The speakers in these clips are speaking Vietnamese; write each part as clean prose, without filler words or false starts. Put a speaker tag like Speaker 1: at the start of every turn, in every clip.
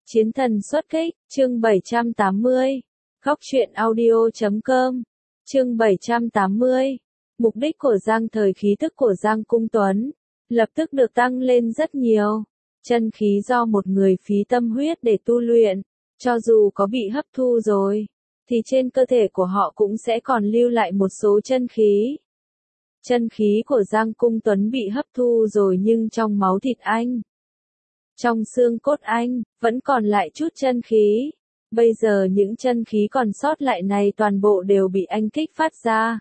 Speaker 1: Chiến thần xuất kích, chương 780. Góc truyện audio.com. Chương 780. Mục đích của Giang Thời, khí tức của Giang Cung Tuấn lập tức được tăng lên rất nhiều. Chân khí do một người phí tâm huyết để tu luyện, cho dù có bị hấp thu rồi, thì trên cơ thể của họ cũng sẽ còn lưu lại một số chân khí. Chân khí của Giang Cung Tuấn bị hấp thu rồi, nhưng trong máu thịt anh, trong xương cốt anh, vẫn còn lại chút chân khí. Bây giờ những chân khí còn sót lại này toàn bộ đều bị anh kích phát ra.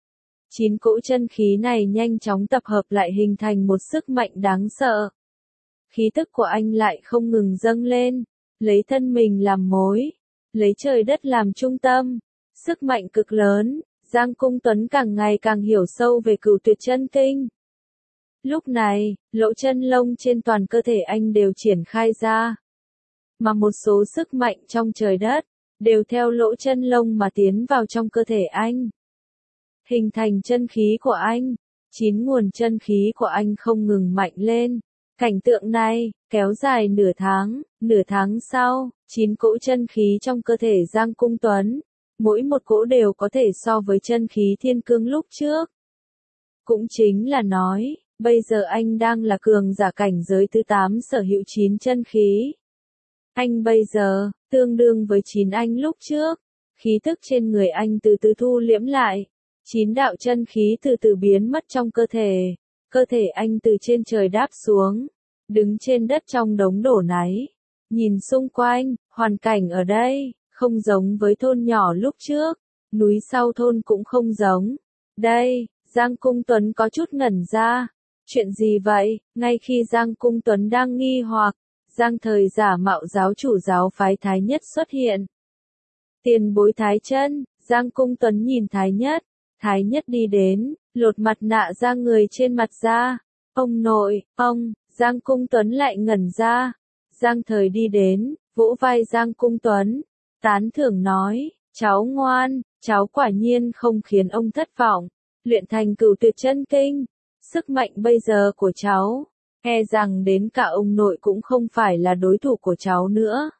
Speaker 1: 9 cỗ chân khí này nhanh chóng tập hợp lại hình thành một sức mạnh đáng sợ. Khí tức của anh lại không ngừng dâng lên, lấy thân mình làm mối, lấy trời đất làm trung tâm. Sức mạnh cực lớn, Giang Cung Tuấn càng ngày càng hiểu sâu về Cửu Tuyệt Chân Kinh. Lúc này, lỗ chân lông trên toàn cơ thể anh đều triển khai ra. Mà một số sức mạnh trong trời đất, đều theo lỗ chân lông mà tiến vào trong cơ thể anh. Hình thành chân khí của anh. 9 nguồn chân khí của anh không ngừng mạnh lên. Cảnh tượng này, kéo dài nửa tháng sau, 9 cỗ chân khí trong cơ thể Giang Cung Tuấn. Mỗi một cỗ đều có thể so với chân khí thiên cương lúc trước. Cũng chính là nói, bây giờ anh đang là cường giả cảnh giới thứ 8 sở hữu 9 chân khí. Anh bây giờ, tương đương với 9 anh lúc trước. Khí tức trên người anh từ từ thu liễm lại. 9 đạo chân khí từ từ biến mất trong cơ thể. Cơ thể anh từ trên trời đáp xuống. Đứng trên đất trong đống đổ náy. Nhìn xung quanh, hoàn cảnh ở đây, không giống với thôn nhỏ lúc trước. Núi sau thôn cũng không giống. Đây, Giang Cung Tuấn có chút ngẩn ra. Chuyện gì vậy? Ngay khi Giang Cung Tuấn đang nghi hoặc, Giang Thời giả mạo giáo chủ giáo phái Thái Nhất xuất hiện. Tiền bối Thái Chân, Giang Cung Tuấn nhìn Thái Nhất. Thái Nhất đi đến, lột mặt nạ ra người trên mặt ra. Ông nội, ông, Giang Cung Tuấn lại ngẩn ra. Giang Thời đi đến, vỗ vai Giang Cung Tuấn, tán thưởng nói, cháu ngoan, cháu quả nhiên không khiến ông thất vọng. Luyện thành Cửu Tuyệt Chân Kinh, sức mạnh bây giờ của cháu, e rằng đến cả ông nội cũng không phải là đối thủ của cháu nữa.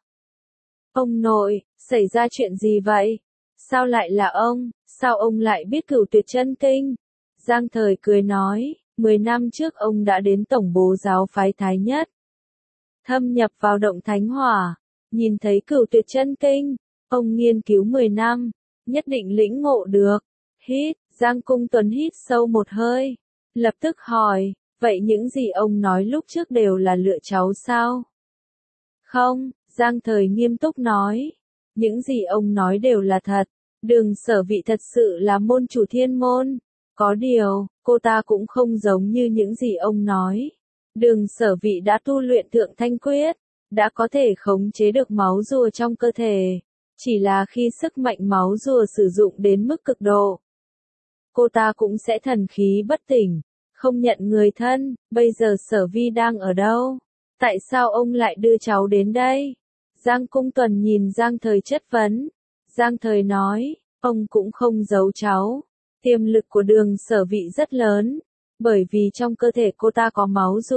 Speaker 1: Ông nội, xảy ra chuyện gì vậy? Sao lại là ông? Sao ông lại biết Cửu Tuyệt Chân Kinh? Giang Thời cười nói, 10 năm trước ông đã đến tổng bố giáo phái Thái Nhất. Thâm nhập vào động Thánh Hỏa, nhìn thấy Cửu Tuyệt Chân Kinh, ông nghiên cứu 10 năm, nhất định lĩnh ngộ được. Hít, Giang Cung Tuấn hít sâu một hơi, lập tức hỏi, vậy những gì ông nói lúc trước đều là lựa cháu sao? Không, Giang Thời nghiêm túc nói, những gì ông nói đều là thật. Đường Sở Vị thật sự là môn chủ thiên môn. Có điều, cô ta cũng không giống như những gì ông nói. Đường Sở Vị đã tu luyện Thượng Thanh Quyết, đã có thể khống chế được máu rùa trong cơ thể. Chỉ là khi sức mạnh máu rùa sử dụng đến mức cực độ, cô ta cũng sẽ thần khí bất tỉnh, không nhận người thân. Bây giờ Sở Vi đang ở đâu? Tại sao ông lại đưa cháu đến đây? Giang Cung Tuấn nhìn Giang Thời chất vấn. Giang Thời nói, ông cũng không giấu cháu. Tiềm lực của Đường Sở Vị rất lớn, bởi vì trong cơ thể cô ta có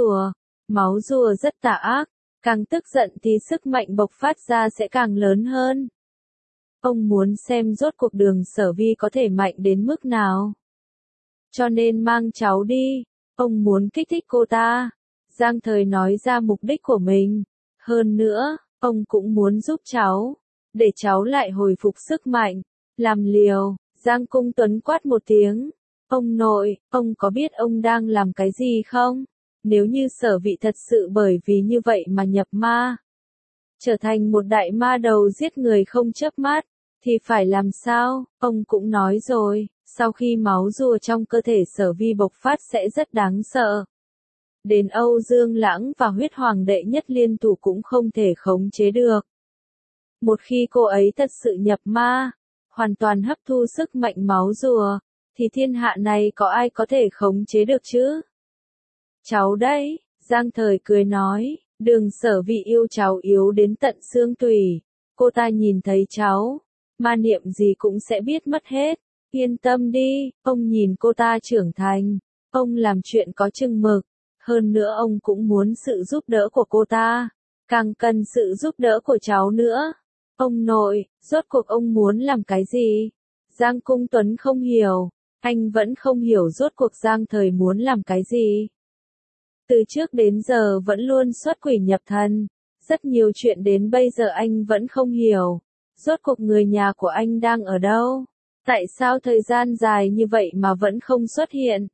Speaker 1: máu rùa rất tà ác, càng tức giận thì sức mạnh bộc phát ra sẽ càng lớn hơn. Ông muốn xem rốt cuộc Đường Sở Vi có thể mạnh đến mức nào. Cho nên mang cháu đi, ông muốn kích thích cô ta. Giang Thời nói ra mục đích của mình. Hơn nữa, ông cũng muốn giúp cháu, để cháu lại hồi phục sức mạnh. Làm liều, Giang Cung Tuấn quát một tiếng. Ông nội, ông có biết ông đang làm cái gì không? Nếu như Sở Vị thật sự bởi vì như vậy mà nhập ma, trở thành một đại ma đầu giết người không chớp mắt, thì phải làm sao? Ông cũng nói rồi, sau khi máu rùa trong cơ thể Sở Vi bộc phát sẽ rất đáng sợ. Đến Âu Dương Lãng và Huyết Hoàng đệ nhất liên thủ cũng không thể khống chế được. Một khi cô ấy thật sự nhập ma, hoàn toàn hấp thu sức mạnh máu rùa, thì thiên hạ này có ai có thể khống chế được chứ? Cháu đấy, Giang Thời cười nói, Đường Sở Vị yêu cháu yếu đến tận xương tủy. Cô ta nhìn thấy cháu, ma niệm gì cũng sẽ biết mất hết. Yên tâm đi, ông nhìn cô ta trưởng thành, ông làm chuyện có chừng mực. Hơn nữa ông cũng muốn sự giúp đỡ của cô ta. càng cần sự giúp đỡ của cháu nữa. Ông nội, rốt cuộc ông muốn làm cái gì? Giang Cung Tuấn không hiểu, anh vẫn không hiểu rốt cuộc Giang Thời muốn làm cái gì. Từ trước đến giờ vẫn luôn xuất quỷ nhập thần, rất nhiều chuyện đến bây giờ anh vẫn không hiểu. Rốt cuộc người nhà của anh đang ở đâu? Tại sao thời gian dài như vậy mà vẫn không xuất hiện?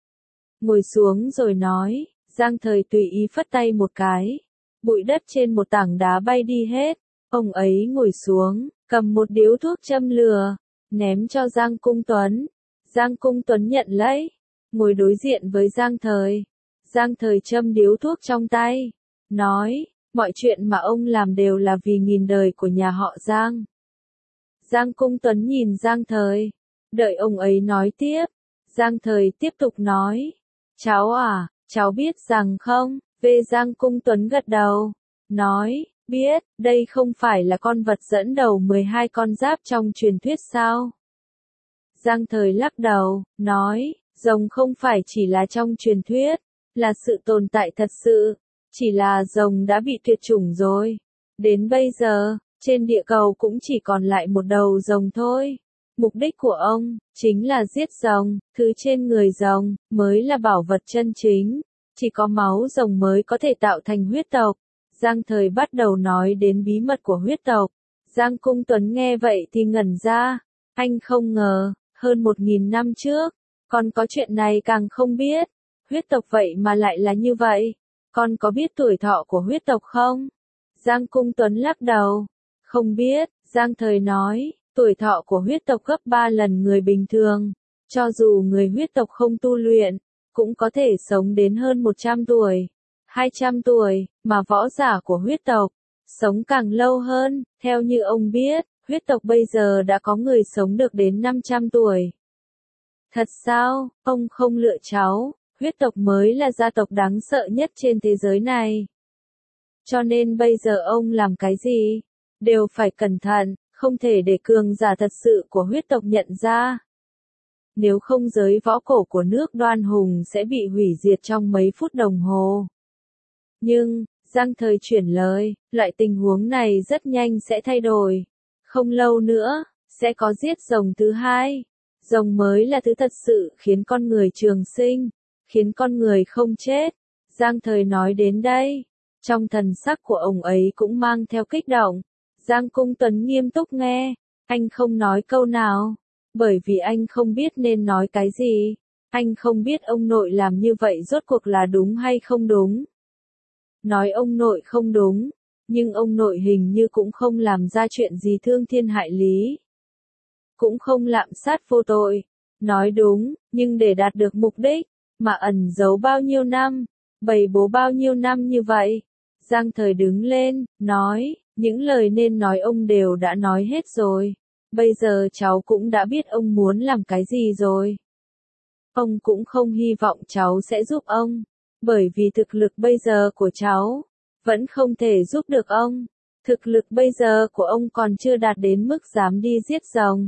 Speaker 1: Ngồi xuống rồi nói, Giang Thời tùy ý phất tay một cái. Bụi đất trên một tảng đá bay đi hết. Ông ấy ngồi xuống, cầm một điếu thuốc châm lửa, ném cho Giang Cung Tuấn. Giang Cung Tuấn nhận lấy, ngồi đối diện với Giang Thời. Giang Thời châm điếu thuốc trong tay, nói, mọi chuyện mà ông làm đều là vì nghìn đời của nhà họ Giang. Giang Cung Tuấn nhìn Giang Thời, đợi ông ấy nói tiếp. Giang Thời tiếp tục nói, cháu à, cháu biết rằng không? Về Giang Cung Tuấn gật đầu, nói, biết, đây không phải là con vật dẫn đầu 12 con giáp trong truyền thuyết sao? Giang Thời lắc đầu, nói, rồng không phải chỉ là trong truyền thuyết, là sự tồn tại thật sự, chỉ là rồng đã bị tuyệt chủng rồi. Đến bây giờ, trên địa cầu cũng chỉ còn lại một đầu rồng thôi. Mục đích của ông, chính là giết rồng, thứ trên người rồng, mới là bảo vật chân chính. Chỉ có máu rồng mới có thể tạo thành huyết tộc. Giang Thời bắt đầu nói đến bí mật của huyết tộc. Giang Cung Tuấn nghe vậy thì ngẩn ra. Anh không ngờ, hơn 1000 năm trước, con có chuyện này càng không biết. Huyết tộc vậy mà lại là như vậy. Con có biết tuổi thọ của huyết tộc không? Giang Cung Tuấn lắc đầu. Không biết, Giang Thời nói, tuổi thọ của huyết tộc gấp 3 lần người bình thường. Cho dù người huyết tộc không tu luyện, cũng có thể sống đến hơn 100 tuổi, 200 tuổi, mà võ giả của huyết tộc, sống càng lâu hơn. Theo như ông biết, huyết tộc bây giờ đã có người sống được đến 500 tuổi. Thật sao, ông không lựa cháu, huyết tộc mới là gia tộc đáng sợ nhất trên thế giới này. Cho nên bây giờ ông làm cái gì, đều phải cẩn thận, không thể để cường giả thật sự của huyết tộc nhận ra. Nếu không giới võ cổ của nước Đoan Hùng sẽ bị hủy diệt trong mấy phút đồng hồ. Nhưng, Giang Thời chuyển lời, loại tình huống này rất nhanh sẽ thay đổi. Không lâu nữa, sẽ có giết rồng thứ hai. Rồng mới là thứ thật sự khiến con người trường sinh, khiến con người không chết. Giang Thời nói đến đây, trong thần sắc của ông ấy cũng mang theo kích động. Giang Cung Tuấn nghiêm túc nghe, anh không nói câu nào, bởi vì anh không biết nên nói cái gì. Anh không biết ông nội làm như vậy rốt cuộc là đúng hay không đúng. Nói ông nội không đúng, nhưng ông nội hình như cũng không làm ra chuyện gì thương thiên hại lý. Cũng không lạm sát vô tội. Nói đúng, nhưng để đạt được mục đích, mà ẩn giấu bao nhiêu năm, bày bố bao nhiêu năm như vậy. Giang Thời đứng lên, nói, những lời nên nói ông đều đã nói hết rồi. Bây giờ cháu cũng đã biết ông muốn làm cái gì rồi. Ông cũng không hy vọng cháu sẽ giúp ông, bởi vì thực lực bây giờ của cháu vẫn không thể giúp được ông. Thực lực bây giờ của ông còn chưa đạt đến mức dám đi giết rồng.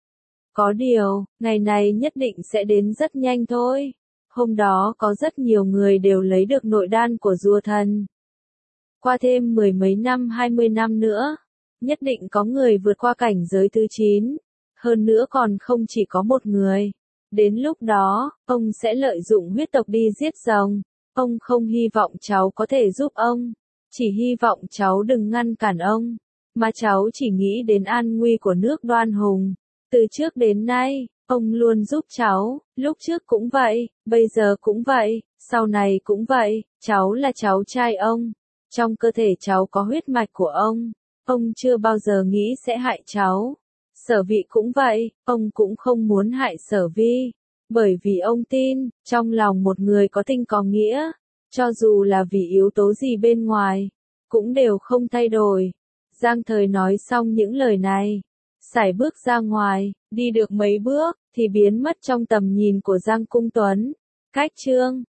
Speaker 1: Có điều, ngày này nhất định sẽ đến rất nhanh thôi. Hôm đó có rất nhiều người đều lấy được nội đan của rùa thần. Qua thêm 10 mấy năm 20 năm nữa, nhất định có người vượt qua cảnh giới thứ 9. Hơn nữa còn không chỉ có một người. Đến lúc đó, ông sẽ lợi dụng huyết tộc đi giết rồng. Ông không hy vọng cháu có thể giúp ông. Chỉ hy vọng cháu đừng ngăn cản ông. Mà cháu chỉ nghĩ đến an nguy của nước Đoan Hùng. Từ trước đến nay, ông luôn giúp cháu. Lúc trước cũng vậy, bây giờ cũng vậy, sau này cũng vậy. Cháu là cháu trai ông. Trong cơ thể cháu có huyết mạch của ông. Ông chưa bao giờ nghĩ sẽ hại cháu. Sở Vi cũng vậy, ông cũng không muốn hại Sở Vi. Bởi vì ông tin, trong lòng một người có tình có nghĩa, cho dù là vì yếu tố gì bên ngoài, cũng đều không thay đổi. Giang Thời nói xong những lời này, sải bước ra ngoài, đi được mấy bước, thì biến mất trong tầm nhìn của Giang Cung Tuấn. Cách chương